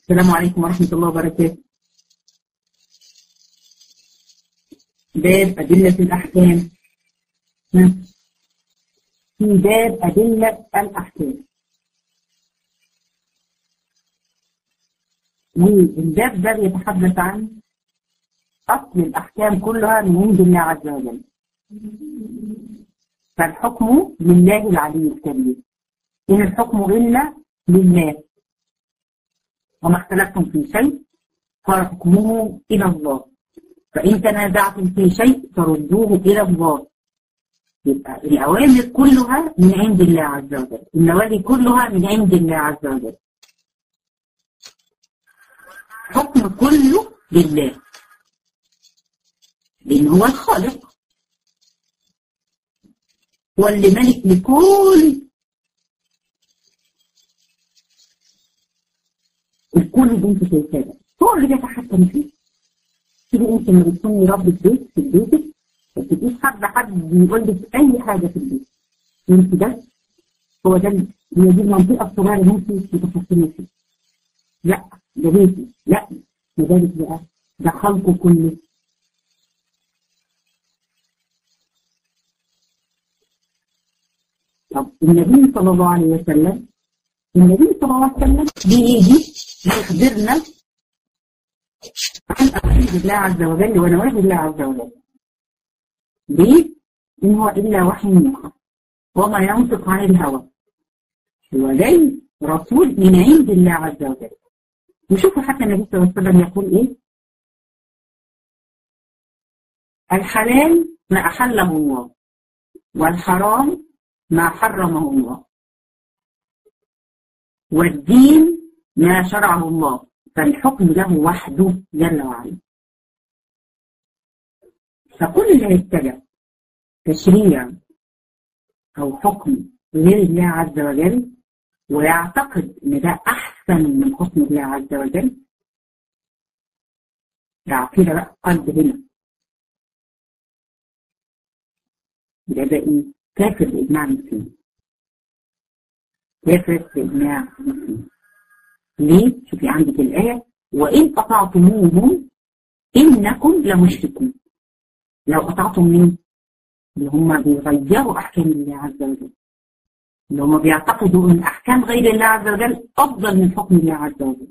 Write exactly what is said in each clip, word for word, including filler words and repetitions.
السلام عليكم ورحمة الله وبركاته. باب أدلة الأحكام. في باب أدلة الأحكام، والباب ده يتحدث عن أصل الأحكام كلها من عند الله عز وجل، فالحكم لله العلي الكبير، إن الحكم إلا لله، وما اختلفتم في شيء فحكمه إلى الله، فإن تنازعتم في شيء فردوه إلى الله. يبقى الأوامر كلها من عند الله عز وجل، النواهي كلها من عند الله عز وجل، حكم كله لله، لأن هو الخالق، هو اللي ملك لكل الكون اللي انت شايفاه، هو اللي بيتحكم فيه. تيجي انت لما بتكوني ربة بيت في بيتك ما تبقيش حد حد بيقول لك اي حاجه في البيت، انت ده هو ده، هي دي المنطقه الصغيره اللي انت بتتحكمي فيها. لا ده بيتي، لا لذلك بقى ده خلقه كله. طب النبي صلى الله عليه وسلم، النبي صلى الله عليه وسلم بيجي يخبرنا عن أوامر الله عز وجل ونواهي الله عز وجل. ليه؟ إن هو إلا وحي يوحى وما ينطق عن الهوى، هو جاي رسول من عند الله عز وجل. وشوفوا حتى النبي صلى الله عليه وسلم يقول إيه؟ الحلال ما أحله الله، والحرام ما حرمه الله، والدين ما شرعه الله، فالحكم له وحده جل وعلا. فكل اللي هيتبع تشريع أو حكم غير الله عز وجل ويعتقد إن ده أحسن من حكم الله عز وجل، ده كده بقى قلب هنا، ده ده إيه؟ كافر بإجماع المسلمين، كافر بإجماع المسلمين. ليه؟ شوفي عندك الآية: وإن قطعتموهم إنكم لمشركون. لو قطعتم مين؟ اللي هم بيغيروا أحكام الله عز وجل، اللي هم بيعتقدوا أن أحكام غير الله عز وجل أفضل من حكم الله عز وجل.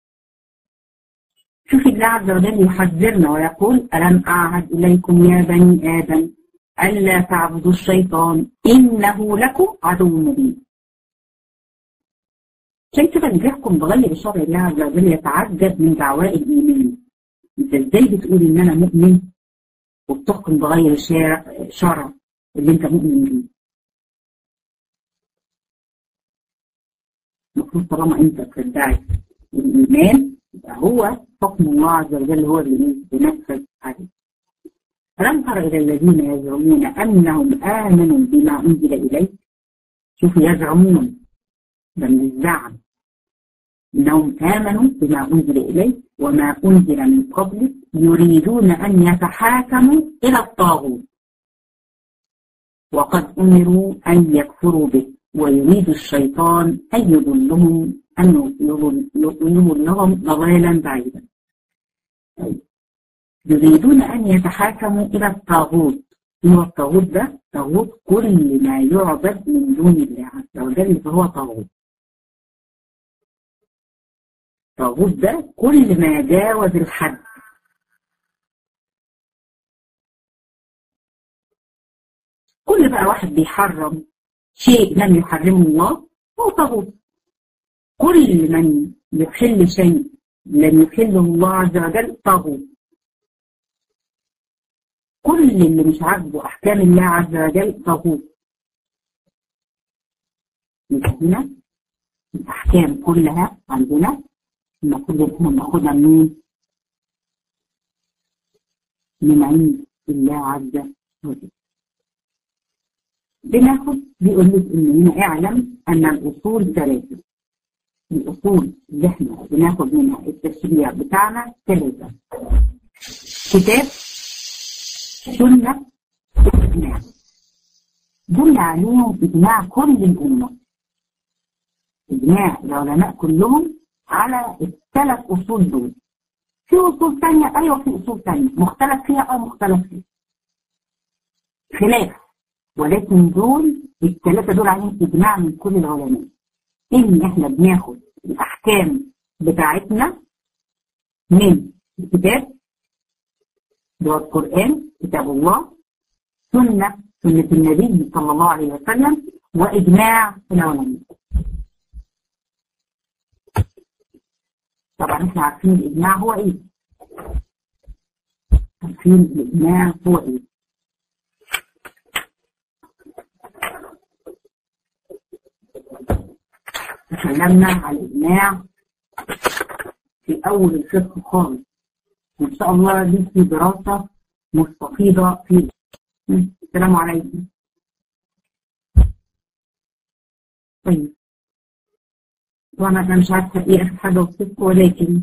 شوفي الله عز وجل يحذرنا ويقول: ألم أعهد إليكم يا بني آدم ألا تعبدوا الشيطان إنه لكم عدو مبين. عشان كده اللي بيحكم بغير شرع الله عز وجل يتعجب من دعواء الإيمان. أنت إزاي بتقول إن أنا مؤمن وبتحكم بغير شرع اللي أنت مؤمن بيه؟ المفروض طالما أنت بتدعي الإيمان يبقى هو حكم الله عز وجل هو اللي بينفذ عليه. ألم تر إلى الذين يزعمون أنهم آمنوا بما أنزل إليك؟ شوفوا يزعمون، ده من الزعم، إنهم آمنوا بما أنزل إليك وما أنزل من قبلك يريدون أن يتحاكموا إلى الطاغوت وقد أمروا أن يكفروا به ويريد الشيطان أن يضلهم أن يضلهم ضلالا بعيدا. يريدون أن يتحاكموا إلى الطاغوت. هو الطاغوت ده طاغوت كل ما يعبد من دون الله عز وجل فهو طاغوت. الطاغوت ده كل ما جاوز الحد. كل بقى واحد بيحرم شيء لم يحرمه الله هو طاغوت. كل من يحل شيء لم يحله الله عز وجل طاغوت. كل اللي مش عاجبه أحكام الله عز وجل طاغوت. هنا الأحكام كلها عندنا المفروض ناخدها منين؟ من عند الله عز وجل. بناخد بيقول لك إن هنا اعلم أن الأصول ثلاثة. الأصول اللي احنا بناخد منها التشريع بتاعنا ثلاثة: كتاب، سنة، إجماع. دول عليهم إجماع كل الأمة، إجماع العلماء كلهم على ثلاث أصول دول. في أصول ثانية، أيوة في أصول ثانية مختلف فيها أو مختلف فيها خلاف، ولكن دول الثلاثة دول عليهم إجماع من كل العلماء إن إحنا بناخد الأحكام بتاعتنا من الكتاب اللي هو القرآن، كتاب الله، سنة سنة النبي صلى الله عليه وسلم، وإجماع العلماء. طبعا احنا عارفين الإجماع هو إيه؟ عارفين الإجماع هو إيه؟ تكلمنا عن الإجماع في أول الفقه خالص، وإن شاء الله دي في دراسة مستفيضة فيه. السلام عليكم. طيب وانا انا مش عارفه ايه اخر حاجه وصفت، ولكن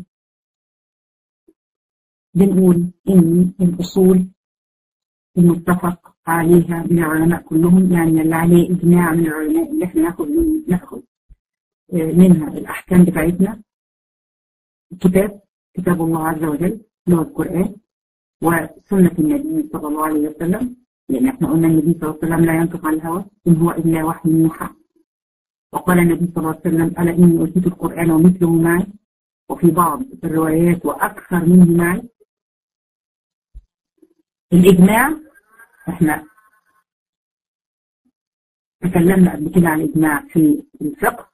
بنقول ان الاصول المتفق عليها من العلماء كلهم، يعني اللي عليه اجماع من العلماء اللي احنا ناخد ناخد منها الاحكام بتاعتنا، الكتاب كتاب الله عز وجل اللي هو القران، وسنه النبي صلى الله عليه وسلم، لان احنا قلنا النبي صلى الله عليه وسلم لا ينطق عن الهوى ان هو الا وحي يوحى. وقال النبي صلى الله عليه وسلم: ألا إني أوتيت القرآن ومثله معي، وفي بعض الروايات وأكثر منه معي. الإجماع إحنا تكلمنا قبل كده عن الإجماع في الفقه،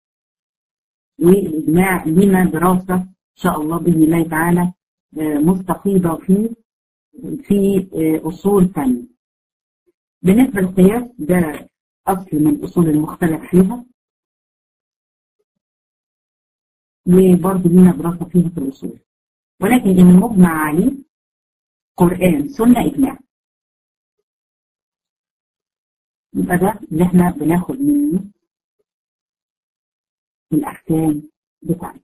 والإجماع لنا دراسة إن شاء الله بإذن الله تعالى مستفيضة فيه في أصول ثانية. بالنسبة للقياس ده أصل من الأصول المختلف فيها، وبرضه لنا دراسة فيها في الأصول، ولكن المجمع عليه قرآن سنة إجماع، يبقى ده اللي احنا بناخد منه الأحكام بتاعتنا.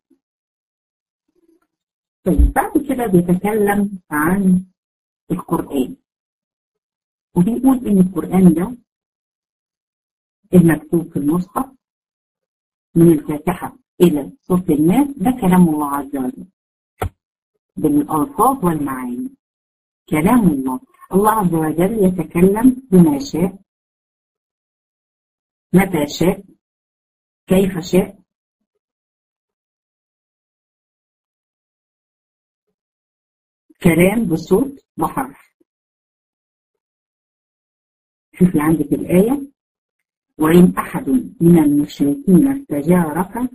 طيب بعد كده بيتكلم عن القرآن، وبيقول إن القرآن ده المكتوب في المصحف من الفاتحة إلى سورة الناس ده كلام الله عز وجل بالألفاظ والمعاني، كلام الله. الله عز وجل يتكلم بما شاء، متى شاء، كيف شاء، كلام بصوت وحرف. شوفي عندك الآية: وإن أحد من المشركين استجارك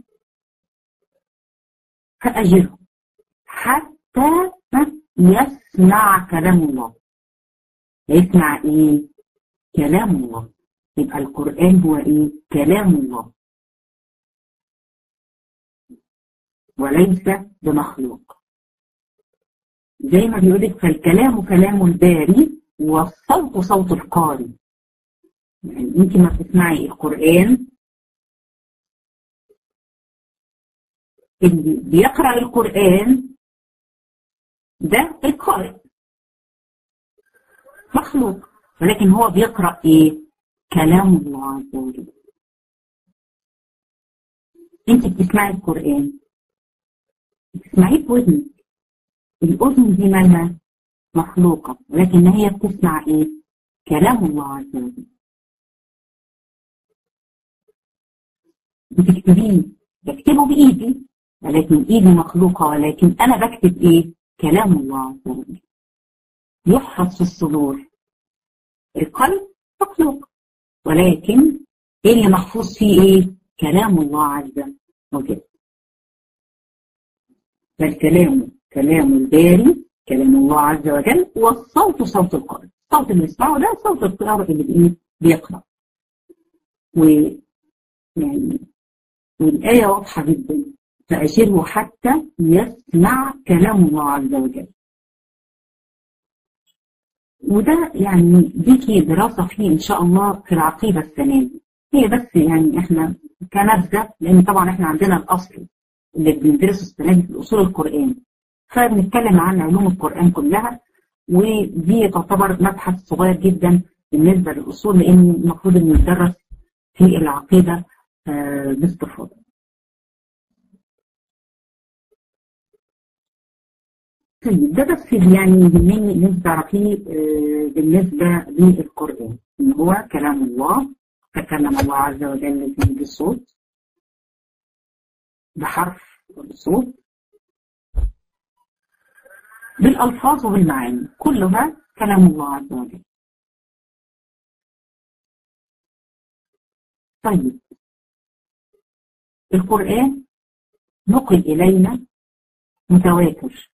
فأجره حتى يسمع كلام الله. يسمع إيه؟ كلام الله. يبقى القرآن هو إيه؟ كلام الله وليس بمخلوق. زي ما بيقولك: فالكلام كلام الباري والصوت صوت القارئ. يعني انت ما بتسمعي القرآن، اللي بيقرأ القرآن ده القارئ مخلوق، ولكن هو بيقرأ ايه؟ كلام الله عز وجل. انت بتسمعي القرآن بتسمعيه بودنك، الأذن دي مالها مخلوقة، ولكن هي بتسمع ايه؟ كلام الله عز وجل. بتكتبيه، بكتبه بإيدي، ولكن إيدي مخلوقة، ولكن أنا بكتب إيه؟ كلام الله عز وجل. يحفظ في الصدور. القلب مخلوق، ولكن إيه اللي محفوظ فيه إيه؟ كلام الله عز وجل. فالكلام كلام الباري، كلام الله عز وجل، والصوت صوت القارئ. الصوت اللي بنسمعه ده صوت القارئ اللي بإيه؟ بيقرأ. و يعني والآية واضحة جدا: فأشره حتى يسمع كلام الله عز وجل. وده يعني ديكي دراسة فيه إن شاء الله في العقيدة السنة دي، هي بس يعني إحنا كنبذة، لأن طبعا إحنا عندنا الأصل اللي بندرسه السنة دي في الأصول القرآن، فبنتكلم عن علوم القرآن كلها، ودي تعتبر مبحث صغير جدا بالنسبة للأصول، لأن المفروض إنه يدرس في العقيدة باستفاضة. طيب ده بس يعني يهمني ان انت تعرفيه بالنسبه للقران ان هو كلام الله، تكلم الله عز وجل فيه بالصوت، بحرف وبصوت، بالالفاظ وبالمعاني، كلها كلام الله عز وجل. طيب القرآن نقل إلينا متواتر،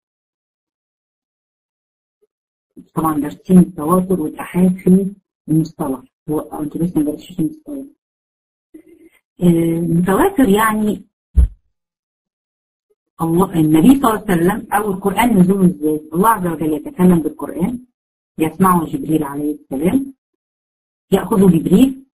طبعا دارسين التواتر والآحاد في المصطلح، هو انتوا لسه ما درستوش المصطلح. المتواتر يعني الله النبي صلى الله عليه وسلم او القرآن نزوله ازاي؟ الله عز وجل يتكلم بالقرآن، يسمعه جبريل عليه السلام، يأخذه جبريل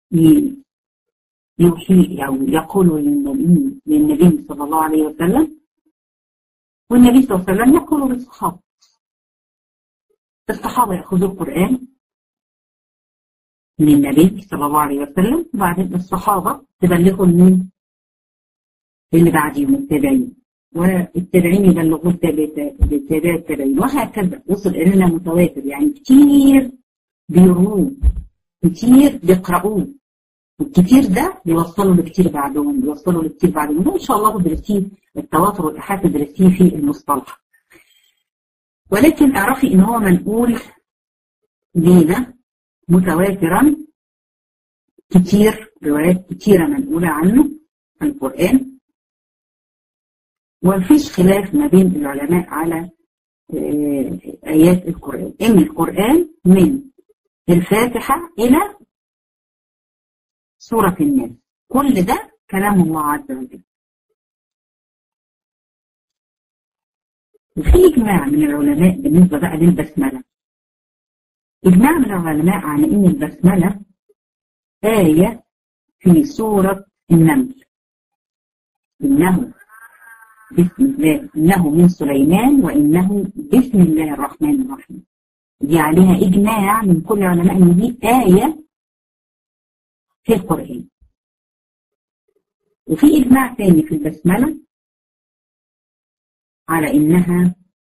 يوحي أو يقول للنبي للنبي صلى الله عليه وسلم، والنبي صلى الله عليه وسلم يقول للصحابة. الصحابة يأخذوا القرآن من النبي صلى الله عليه وسلم، وبعدين الصحابة تبلغوا من اللي بعديهم التابعين، والتابعين يبلغوا التابع التابعين، وهكذا وصل إلينا متواتر، يعني كتير بيروه كتير بيقرأوه، والكتير ده بيوصلوا لكتير بعدهم بيوصلوا لكتير بعدهم ده إن شاء الله تدرسيه التواتر والآحاد تدرسيه في المصطلح. ولكن اعرفي إن هو منقول لينا متواترا، كتير روايات كتيرة منقولة عنه عن القرآن، ومفيش خلاف ما بين العلماء على آيات القرآن، إن القرآن من الفاتحة إلى سورة الناس كل ده كلام الله عز وجل. وفي إجماع من العلماء بالنسبة بقى للبسملة، إجماع من العلماء على إن البسملة آية في سورة النمل، إنه بسم الله إنه من سليمان وإنه بسم الله الرحمن الرحيم. دي عليها إجماع من كل العلماء إن دي آية في القرآن. وفي إجماع تاني في البسملة على إنها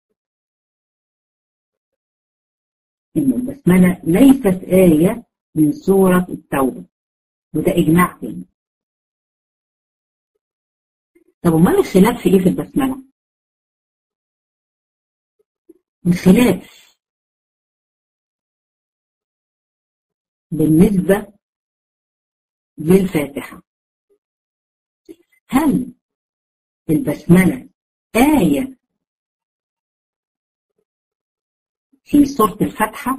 إن البسملة ليست آية من سورة التوبة، وده إجماع تاني. طب امال الخلاف في إيه في البسملة؟ الخلاف بالنسبة للفاتحة، هل البسملة آية في سورة الفاتحة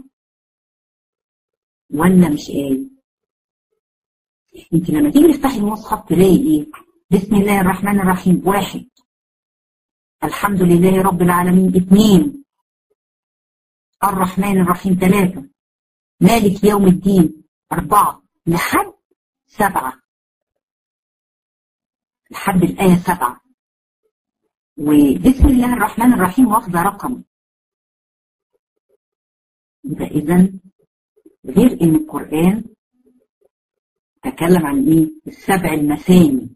ولا مش آية؟ انت لما تيجي تفتحي المصحف تلاقي ايه؟ بسم الله الرحمن الرحيم واحد، الحمد لله رب العالمين اثنين، الرحمن الرحيم ثلاثة، مالك يوم الدين أربعة، لحد سبعة، لحد الآية سبعة. وبسم الله الرحمن الرحيم واخدة رقم. يبقى إذا غير إن القرآن تكلم عن إيه؟ السبع المثاني،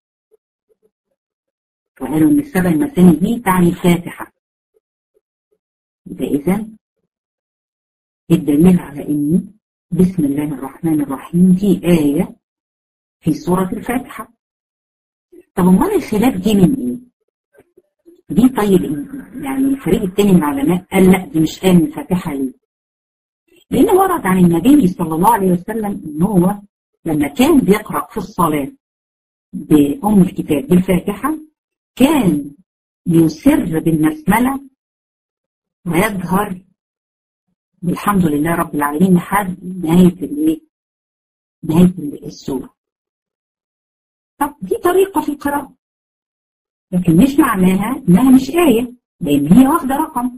وقالوا إن السبع المثاني دي تعني الفاتحة. يبقى إذا الدليل على إن بسم الله الرحمن الرحيم دي آية في سورة الفاتحة. طب امال الخلاف دي من ايه؟ دي طيب يعني الفريق التاني من العلماء قال لا دي مش آية من الفاتحة. ليه؟ لأن ورد عن النبي صلى الله عليه وسلم إن هو لما كان بيقرأ في الصلاة بأم الكتاب بالفاتحة كان يسر بالبسملة ويجهر بالحمد لله رب العالمين لحد نهاية الايه؟ نهاية السورة. طب دي طريقة في القراءة، لكن مش معناها انها مش آية، لان هي واخدة رقم.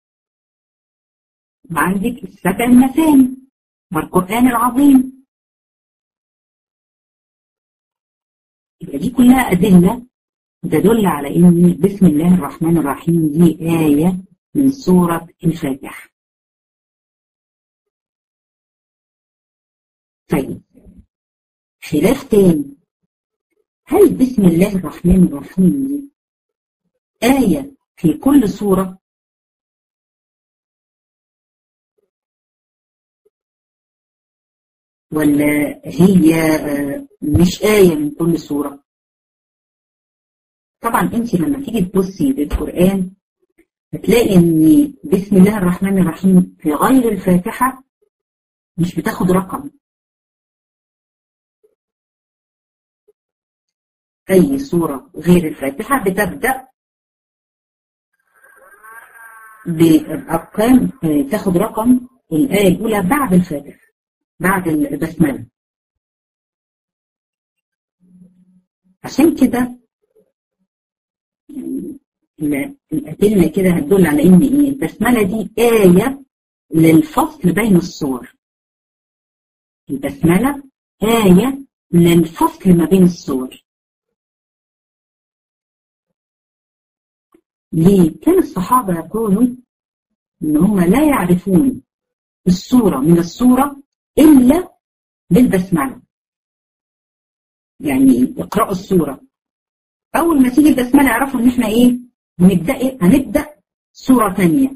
وعندك السبع المثاني والقرآن العظيم، يبقى دي كلها أدلة تدل على ان بسم الله الرحمن الرحيم دي آية من سورة الفاتحة. طيب خلاف تاني، هل بسم الله الرحمن الرحيم دي آية في كل سورة؟ ولا هي مش آية من كل سورة؟ طبعا انت لما تيجي تبصي للقرآن هتلاقي ان بسم الله الرحمن الرحيم في غير الفاتحة مش بتاخد رقم. اي سورة غير الفاتحة بتبدأ بأرقام تاخد رقم الآية الأولى بعد الفاتحة، بعد البسملة. عشان كده الأدلة كده هتدل على إن إيه البسملة دي آية للفصل بين السور. البسملة آية للفصل ما بين السور. ليه؟ كان الصحابة يقولوا إن هم لا يعرفون السورة من السورة إلا بالبسملة. يعني اقرأوا السورة أول ما تيجي البسملة يعرفوا إن إحنا إيه هنبدأ هنبدأ سورة ثانية.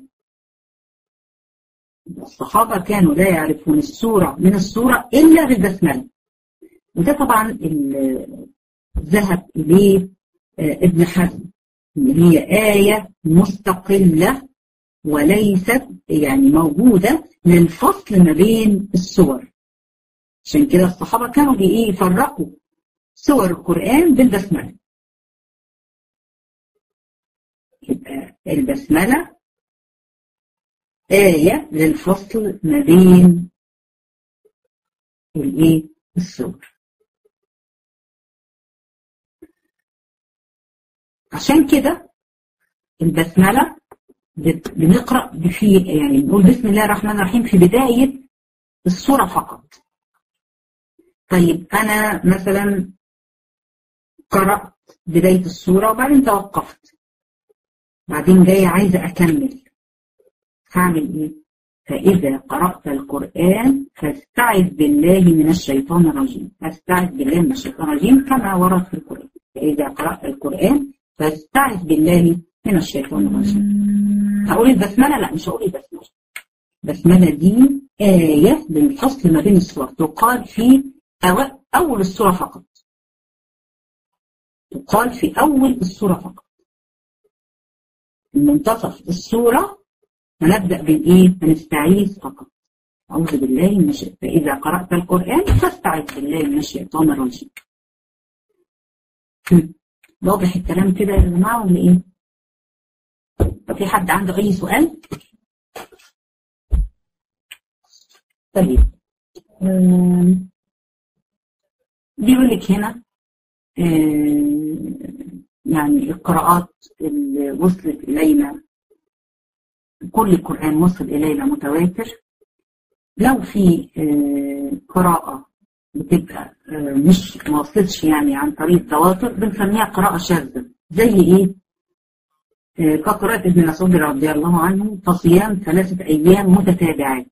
الصحابة كانوا لا يعرفون السورة من السورة إلا بالبسملة. وده طبعا ذهب إليه ابن حزم إن هي آية مستقلة وليست يعني موجودة للفصل ما بين السور. عشان كده الصحابة كانوا بإيه يفرقوا سور القرآن بالبسملة. يبقى البسملة آية للفصل ما بين الإيه السور. عشان كده البسملة بنقرأ في يعني نقول بسم الله الرحمن الرحيم في بداية السورة فقط. طيب أنا مثلا قرأت بداية السورة وبعدين توقفت، بعدين جاية عايزة أكمل، هعمل إيه؟ فإذا قرأت القرآن فاستعذ بالله من الشيطان الرجيم. استعذ بالله من الشيطان الرجيم كما ورد في القرآن. فإذا قرأت القرآن فاستعذ بالله من الشيطان الرجيم. هقول البسملة؟ لا مش هقول البسملة. البسملة دي آية للفصل ما بين السور، تقال في أو أول السورة فقط. تقال في أول السورة فقط. منتصف السورة هنبدأ بالإيه؟ هنستعيذ فقط. أعوذ بالله من الشيطان. فإذا قرأت القرآن فاستعذ بالله من الشيطان الرجيم. واضح الكلام كده يا جماعة ولا إيه؟ في حد عنده أي سؤال؟ طيب بيقول لك هنا يعني القراءات اللي وصلت إلينا، كل القرآن وصل إلينا متواتر. لو في قراءة بتبقى مش ما وصلتش يعني عن طريق تواتر بنسميها قراءة شاذة. زي إيه؟ كقراءة ابن مسعود رضي الله عنه فصيام ثلاثة أيام متتابعات.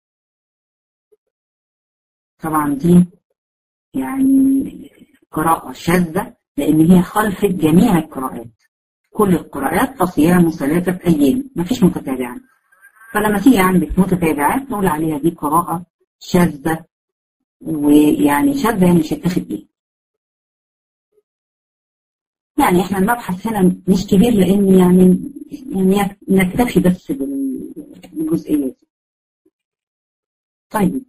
طبعا دي يعني قراءة شاذة لأن هي خلفت جميع القراءات. كل القراءات فصيام ثلاثة أيام مفيش متتابعات. فلما تيجي عندك متتابعات نقول عليها دي قراءة شاذة. ويعني شاذة يعني مش هتاخد بيه. يعني احنا المبحث هنا مش كبير لأن يعني يعني نكتفي بس بالجزئية دي. طيب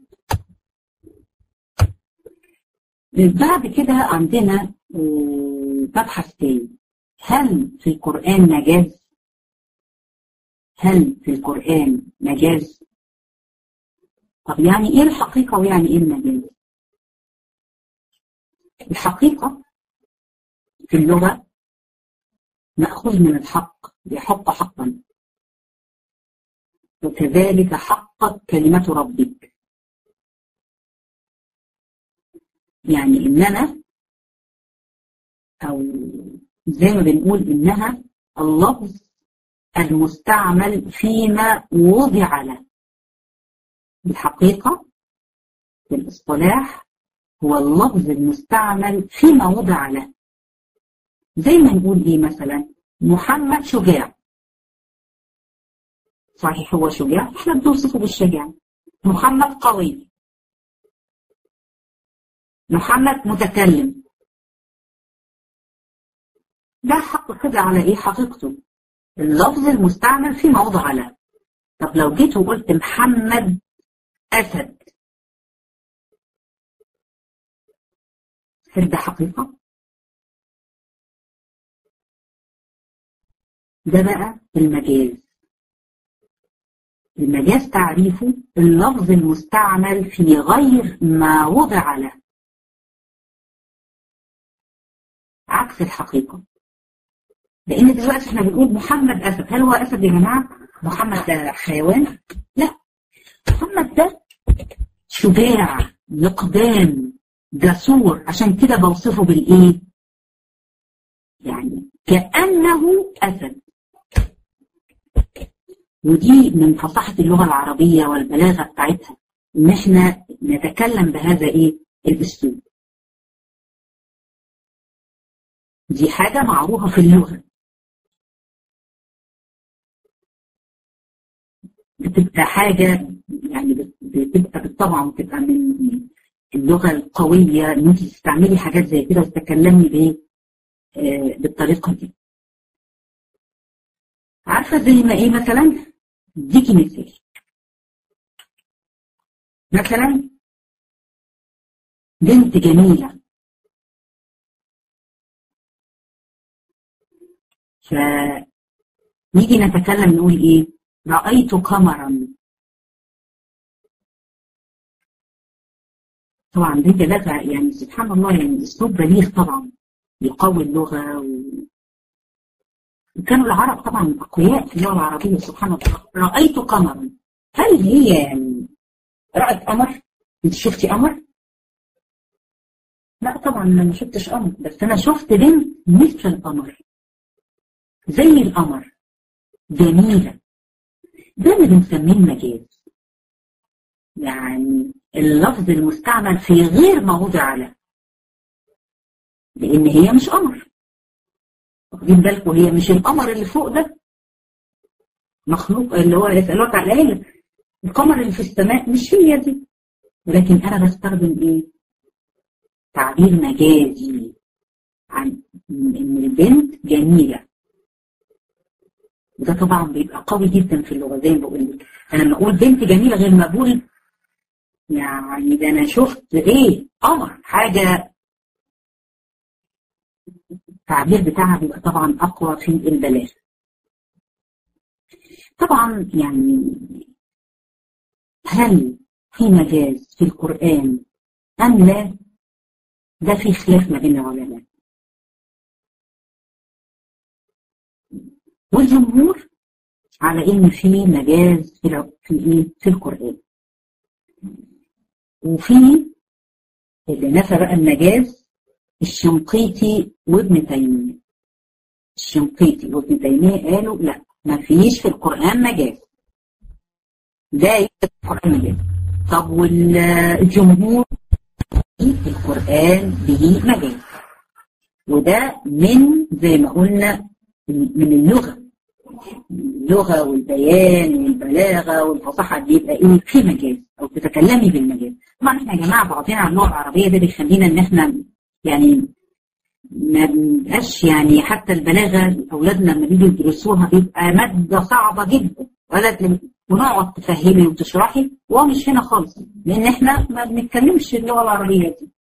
بعد كده عندنا مبحث تاني. هل في القرآن مجاز؟ هل في القرآن مجاز؟ طب يعني ايه الحقيقة ويعني ايه المجاز؟ الحقيقة في اللغة مأخوذ من الحق، يحق حقا، وكذلك حقت كلمة ربك. يعني إننا أو زي ما بنقول إنها اللفظ المستعمل فيما وضع له. الحقيقة في الاصطلاح هو اللفظ المستعمل فيما وضع له. زي ما نقول إيه مثلا محمد شجاع، صحيح هو شجاع، احنا بنوصفه بالشجاعة. محمد قوي، محمد متكلم، ده حق كده على ايه حقيقته، اللفظ المستعمل في موضع له. طب لو جيت وقلت محمد أسد، هل ده حقيقة؟ ده بقى المجاز. المجاز تعريفه اللفظ المستعمل في غير ما وضع له، عكس الحقيقة. لأن دلوقتي احنا بنقول محمد أسد، هل هو أسد يا جماعة؟ محمد ده حيوان؟ لا، محمد ده شجاع، مقدام، جسور، عشان كده بوصفه بالإيه؟ يعني كأنه أسد. ودي من فصاحة اللغة العربية والبلاغة بتاعتها، إن احنا نتكلم بهذا إيه؟ الأسلوب. دي حاجة معروفة في اللغة، بتبقى حاجة يعني بتبقى بالطبع بتبقى من اللغة القوية إن أنت تستعملي حاجات زي كده وتتكلمي بإيه؟ آه بالطريقة دي. عارفة زي ما إيه مثلا؟ اديكي مثال. مثلا بنت جميلة، فنيجي نتكلم نقول إيه؟ رأيت قمرا. طبعا دي بلاغة يعني سبحان الله، يعني أسلوب بليغ طبعا يقوي اللغة و... وكانوا العرب طبعا أقوياء في اللغة العربية سبحان الله. رأيت قمرا، هل هي يعني رأت قمر؟ أنت شفتي قمر؟ لا طبعا أنا ما شفتش قمر، بس أنا شفت بنت مثل القمر، زي القمر، جميلة. ده اللي بنسميه المجاز، يعني اللفظ المستعمل في غير ما وضع له، لأن هي مش قمر. واخدين بالكم؟ هي مش القمر اللي فوق ده مخلوق، اللي هو يسألوك على الآية، القمر اللي في السماء مش هي دي، ولكن أنا بستخدم إيه؟ تعبير مجازي عن إن البنت جميلة. وده طبعا بيبقى قوي جدا في اللغة. زي ما بقول لك، أنا لما أقول بنت جميلة غير ما أقول يعني ده أنا شفت إيه؟ قمر، حاجة. التعبير بتاعها بيبقى طبعا أقوى في البلاغ. طبعا يعني هل في مجاز في القرآن أم لا؟ ده في خلاف ما بين العلماء، والجمهور على إن في مجاز في في إيه؟ في القرآن. وفي اللي نفى بقى المجاز الشنقيطي وابن تيمية. الشنقيطي وابن تيمية قالوا لا، ما فيش في القرآن مجاز، ده يكتب القرآن مجاز. طب والجمهور في القرآن به مجاز، وده من زي ما قلنا من اللغة، اللغة والبيان والبلاغة والفصاحة دي يبقى ايه؟ في مجاز او تتكلمي بالمجاز. طبعا احنا يا جماعة بعضنا عن اللغة العربية، ده بيخلينا ان احنا يعني ما بنبقاش يعني حتى البلاغة اولادنا لما بيجوا يدرسوها بيبقى مادة صعبة جدا، ولا ونقعد تفهمي وتشرحي، وهو مش هنا خالص، لان احنا ما بنتكلمش اللغة العربية دي.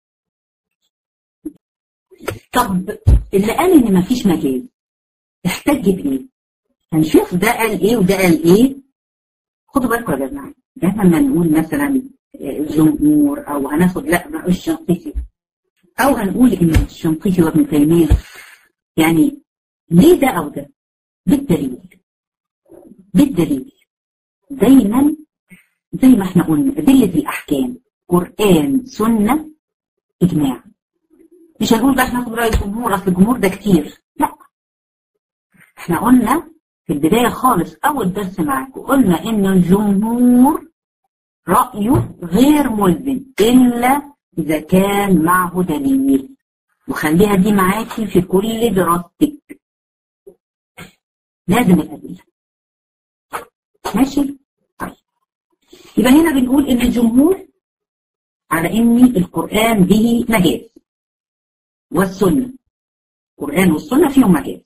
طب اللي قال ان ما فيش مجاز احتج بايه؟ هنشوف ده قال ايه وده قال ايه. خدوا بالكم يا جماعه، احنا لما نقول مثلا الجمهور او هناخد لا ما الشنقيطي، او هنقول ان الشنقيطي وابن تيميه، يعني ليه ده او ده؟ بالدليل. بالدليل دايما زي ما احنا قلنا ادله الاحكام قران سنه اجماع. مش هنقول بقى احنا ناخد راي الجمهور، اصل الجمهور ده كتير، لا. احنا قلنا في البداية خالص أول درس معاكم قلنا إن الجمهور رأيه غير ملزم إلا إذا كان معه دليل، وخليها دي معاكي في كل دراستك، لازم الأدلة. ماشي؟ طيب يبقى هنا بنقول ان الجمهور على ان القرآن به مجاز والسنة، القرآن والسنة فيهم مجاز.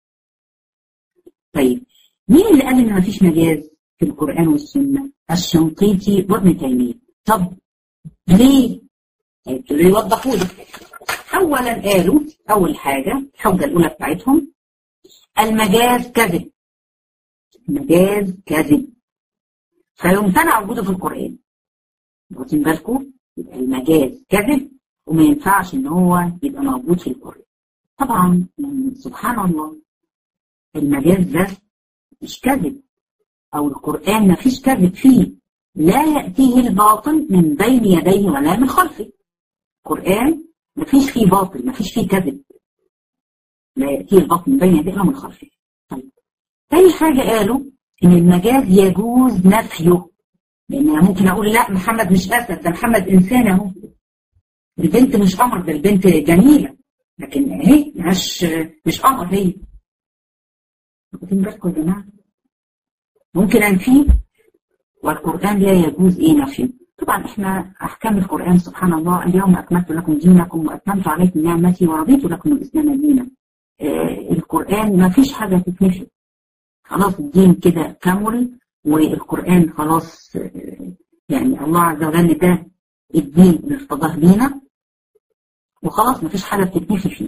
طيب مين اللي قال ان ما فيش مجاز في القرآن والسنة؟ الشنقيطي وابن تيمية. طب ليه؟ يبتدوا يوضحوا لك. اولا قالوا اول حاجة الحجة الاولى بتاعتهم المجاز كذب، المجاز كذب فيمتنع وجوده في القرآن. واخدين بالكم؟ يبقى المجاز كذب وما ينفعش ان هو يبقى موجود في القرآن. طبعا سبحان الله المجاز ده مش كذب، او القرآن ما فيش كذب فيه، لا يأتيه الباطل من بين يديه ولا من خلفه. القرآن ما فيش فيه باطل، ما فيش فيه كذب، لا يأتيه الباطل من بين يديه ولا من خلفه. طيب تاني حاجة قالوا ان المجاز يجوز نفيه، لان انا ممكن اقول لا محمد مش اسد، ده محمد انسان اهو، البنت مش قمر، ده البنت جميلة، لكن اهي مش مش قمر هي. واخدين بالكم يا جماعة؟ ممكن انفيه والقرآن لا يجوز ايه نفيه. طبعا احنا احكام القرآن سبحان الله اليوم اكملت لكم دينكم واتممت عليكم نعمتي ورضيت لكم الاسلام دينا. آه القرآن ما فيش حاجة تتنفي، خلاص الدين كده كامل، والقرآن خلاص آه يعني الله عز وجل ده الدين اللي ارتضاه لينا وخلاص ما فيش حاجة بتتنفي فيه.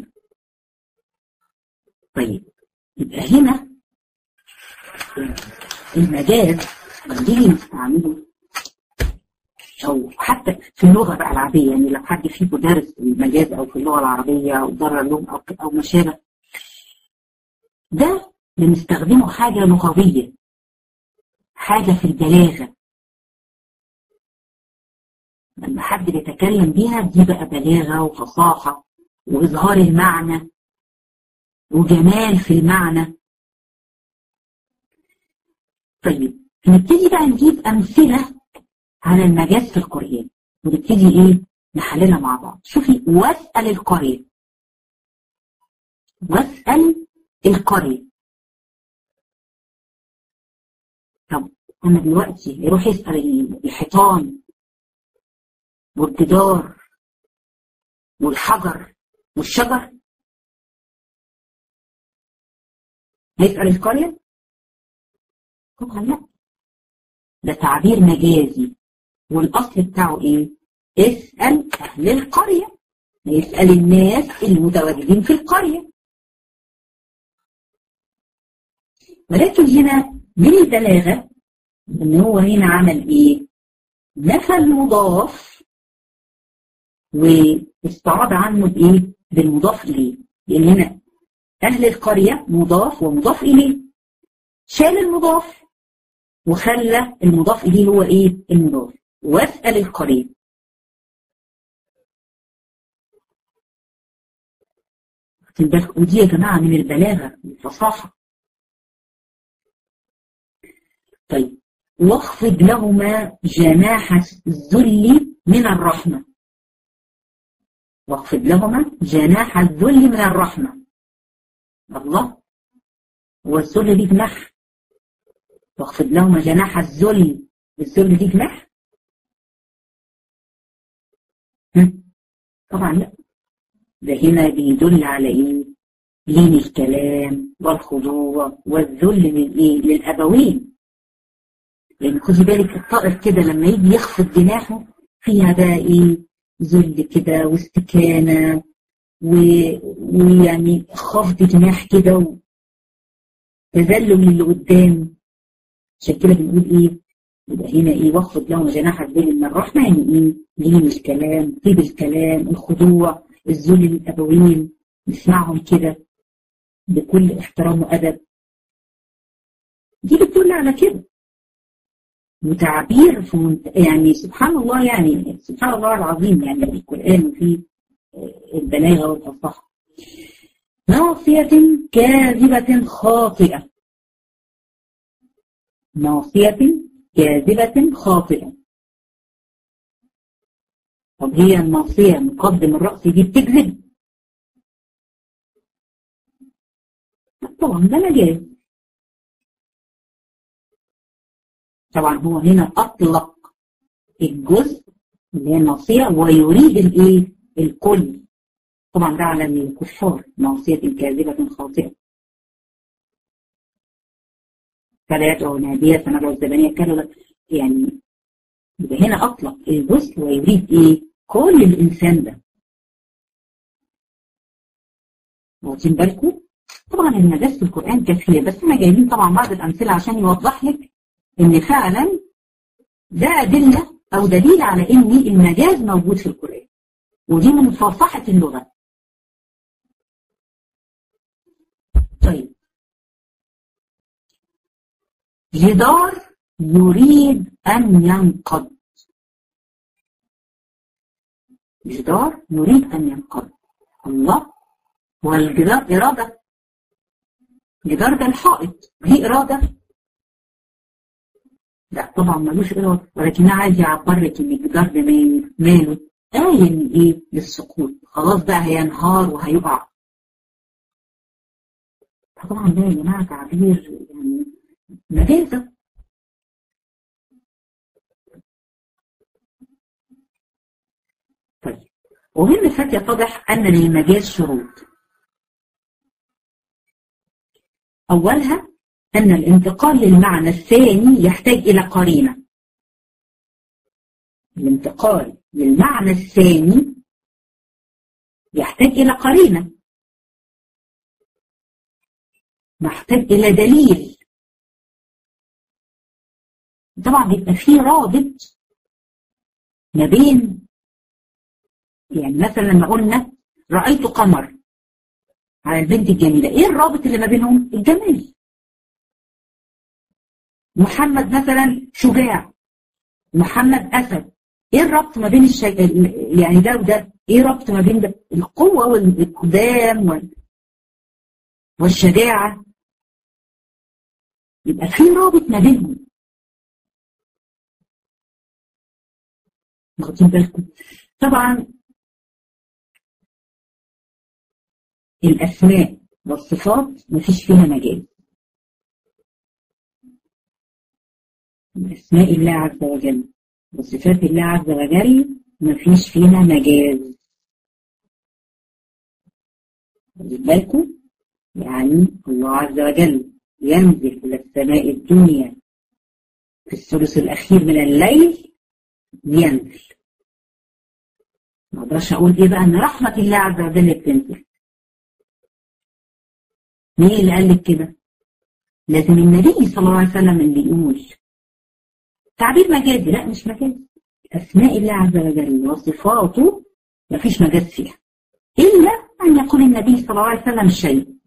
طيب يبقى هنا المجاز لما نستعمله او حتى في اللغه بقى العاديه، يعني لو حد فيكم دارس المجاز او في اللغه العربيه او دار اللغه او او ما شابه، ده بنستخدمه حاجه لغويه، حاجه في البلاغه. لما حد بيتكلم بيها دي بقى بلاغه وفصاحه واظهار المعنى وجمال في المعنى. طيب نبتدي بقى نجيب امثله على المجاز في القرآن ونبتدي ايه نحللها مع بعض. شوفي واسأل القرية، واسأل القرية. طب انا دلوقتي يروح يسأل الحيطان والجدار والحجر والشجر، هيسأل القرية؟ طبعا لا، ده تعبير مجازي والأصل بتاعه إيه؟ اسأل أهل القرية، يسأل الناس المتواجدين في القرية. ولكن هنا من البلاغة إن هو هنا عمل إيه؟ نفى المضاف واستعاض عنه بإيه؟ بالمضاف إليه، لأن هنا أهل القرية مضاف ومضاف إليه، شال المضاف وخلى المضاف إليه هو إيه؟ المضاف. واسأل القريب. ودي يا جماعة من البلاغة الفصاحة. طيب واخفض لهما جناح الذل من الرحمة، واخفض لهما جناح الذل من الرحمة. الله، والذل دي جناح، واخفض لهما جناح الذل، الذل دي جناح؟ طبعا لا، ده هنا بيدل على ايه؟ لين الكلام والخضوع والذل للايه؟ للابوين. لان خدي بالك الطائر كده لما يجي يخفض جناحه فيها بقى ايه؟ ذل كده واستكانه ويعني خفض جناح كده وتذلل للي قدام. عشان كده بنقول ايه؟ يبقى هنا ايه؟ واخفض لهم جناح الذل من الرحمه، يعني ايه؟ لين الكلام، طيب الكلام، الخضوع، الذل للابوين، نسمعهم كده بكل احترام وادب. دي بتدل على كده. وتعبير في منت... يعني سبحان الله، يعني سبحان الله العظيم، يعني في القرآن وفي البلاغه والفصاحه. ناصية كاذبة خاطئة، ناصية كاذبة خاطئة. طب هي الناصية مقدم الرأس دي بتكذب؟ طبعا ده مجاز. طبعا هو هنا أطلق الجزء اللي هي الناصية ويريد الايه الكل، طبعا ده على الكفار، ناصية كاذبة خاطئة. فلا يدعو نادية سندعو الزبانية كذا، يعني يبقى هنا أطلق الجزء ويريد ايه كل الإنسان ده. واخدين بالكم؟ طبعا المجاز في القرآن كثير، بس احنا جايبين طبعا بعض الأمثلة عشان يوضح لك إن فعلا ده أدلة أو دليل على إن المجاز موجود في القرآن، ودي من فصاحة اللغة. طيب، جدار يريد أن ينقض، جدار يريد أن ينقض. الله، والجدار إرادة، جدار ده الحائط، دي إرادة؟ لا طبعا ملوش إرادة، ولكن عايز يعبر لك إن الجدار ده ماله قايل إيه للسقوط، خلاص بقى هينهار وهيقع. طبعا ده يا جماعة تعبير يعني مجازة. طيب، ومن فات يتضح أن للمجاز شروط. أولها أن الانتقال للمعنى الثاني يحتاج إلى قرينة. الانتقال للمعنى الثاني يحتاج إلى قرينة، محتاج إلى دليل. طبعا بيبقى فيه رابط ما بين، يعني مثلا لما قلنا رأيت قمر على البنت الجميلة، ايه الرابط اللي ما بينهم؟ الجمال. محمد مثلا شجاع، محمد أسد، ايه الربط ما بين الشي... يعني ده وده، ايه ربط ما بين ده؟ القوة والإقدام وال... والشجاعة، يبقى في رابط ما بينهم. واخدين بالكم؟ طبعا الأسماء والصفات مفيش فيها مجاز. أسماء الله عز وجل وصفات الله عز وجل مفيش فيها مجاز. واخدين بالكم؟ يعني الله عز وجل ينزل إلى السماء الدنيا في الثلث الأخير من الليل، ينزل. ما اقدرش أقول إيه بقى إن رحمة الله عز وجل بتنزل. مين اللي قال لك كده؟ لازم النبي صلى الله عليه وسلم اللي يقول. تعبير مجازي؟ لا مش مجازي. أسماء الله عز وجل وصفاته مفيش مجاز فيها، إلا أن يقول النبي صلى الله عليه وسلم شيء.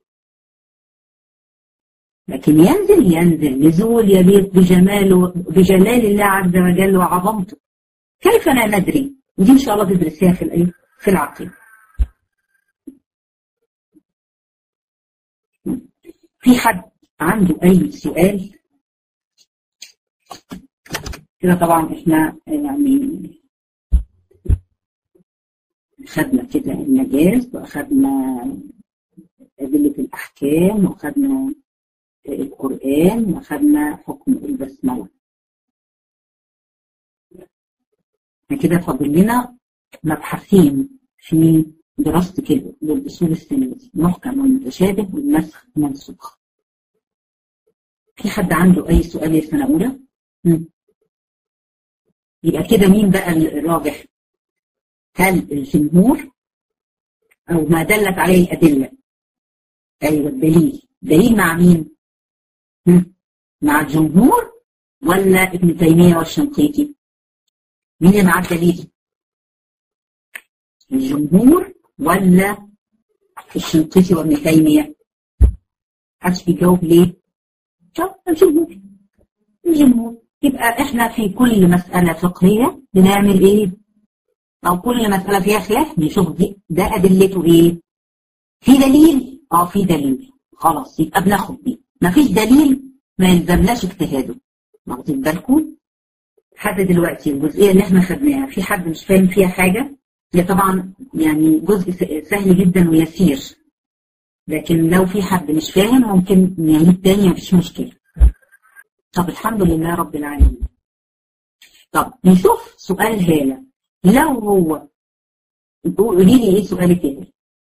لكن ينزل ينزل نزول يليق بجماله بجلال الله عز وجل وعظمته. كيف لا ندري؟ ودي إن شاء الله تدرسيها في الإيه؟ في العقيدة. في حد عنده أي سؤال؟ كده طبعا إحنا يعني خدنا كده المجاز، وأخدنا أدلة الأحكام، وأخدنا القرآن، وأخدنا حكم البسملة. كده فاضل لنا مبحثين في دراسة كده للأصول الثلاثة، محكم والمتشابه والنسخ والمنسوخ. في حد عنده أي سؤال يا سنة أولى؟ يبقى كده مين بقى الراجح؟ هل الجمهور أو ما دلت عليه الأدلة؟ أيوة الدليل، دليل مع مين؟ مع الجمهور ولا ابن تيمية والشنقيطي؟ مين اللي معاه الدليل؟ الجمهور ولا الشنقيطي وابن تيمية؟ محدش بيجاوب ليه؟ الجمهور. الجمهور. يبقى احنا في كل مسألة فقهية بنعمل ايه؟ او كل مسألة فيها خلاف نشوف دي ده ادلته ايه؟ في دليل؟ اه في دليل، خلاص يبقى بناخد دي. مفيش دليل ما يلزمناش اجتهاده. واخدين بالكم؟ لحد دلوقتي الجزئية اللي احنا خدناها في حد مش فاهم فيها حاجة؟ هي طبعا يعني جزء سهل جدا ويسير، لكن لو في حد مش فاهم ممكن نعيد تاني مفيش مشكلة. طب الحمد لله رب العالمين. طب نشوف سؤال هالة. لو هو قولي لي ايه سؤالك ايه؟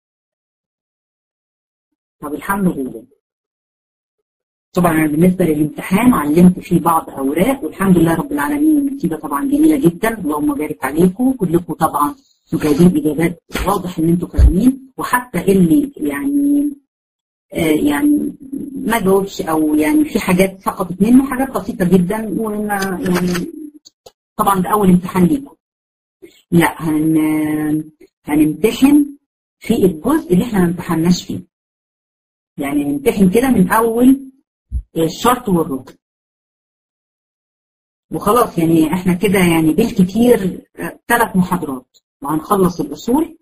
طب الحمد لله. طبعا بالنسبه للامتحان علمت فيه بعض اوراق والحمد لله رب العالمين، النتيجه طبعا جميله جدا، اللهم بارك عليكم كلكم. طبعا جايبين اجابات واضح ان انتوا فاهمين، وحتى اللي يعني آه يعني ما جاوبش او يعني في حاجات سقطت منه، حاجات بسيطه جدا، وما يعني طبعا ده اول امتحان ليكم. لا هن هنمتحن في الجزء اللي احنا ما امتحناش فيه، يعني نمتحن كده من اول الشرط والركن وخلاص. يعني احنا كده يعني بالكتير ثلاث محاضرات وهنخلص الاصول،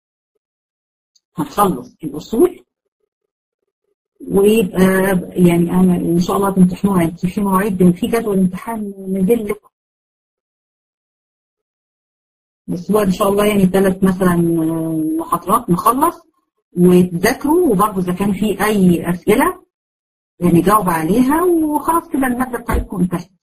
هنخلص الاصول ويبقى يعني انا ان شاء الله تمتحنوها. انت في مواعيد في جدول امتحان نزل لكم، بس هو ان شاء الله يعني ثلاث مثلا محاضرات نخلص وتذاكروا، وبرضه اذا كان في اي اسئله نجاوب عليها وخلاص كده الماده بتاعتكم انتهت.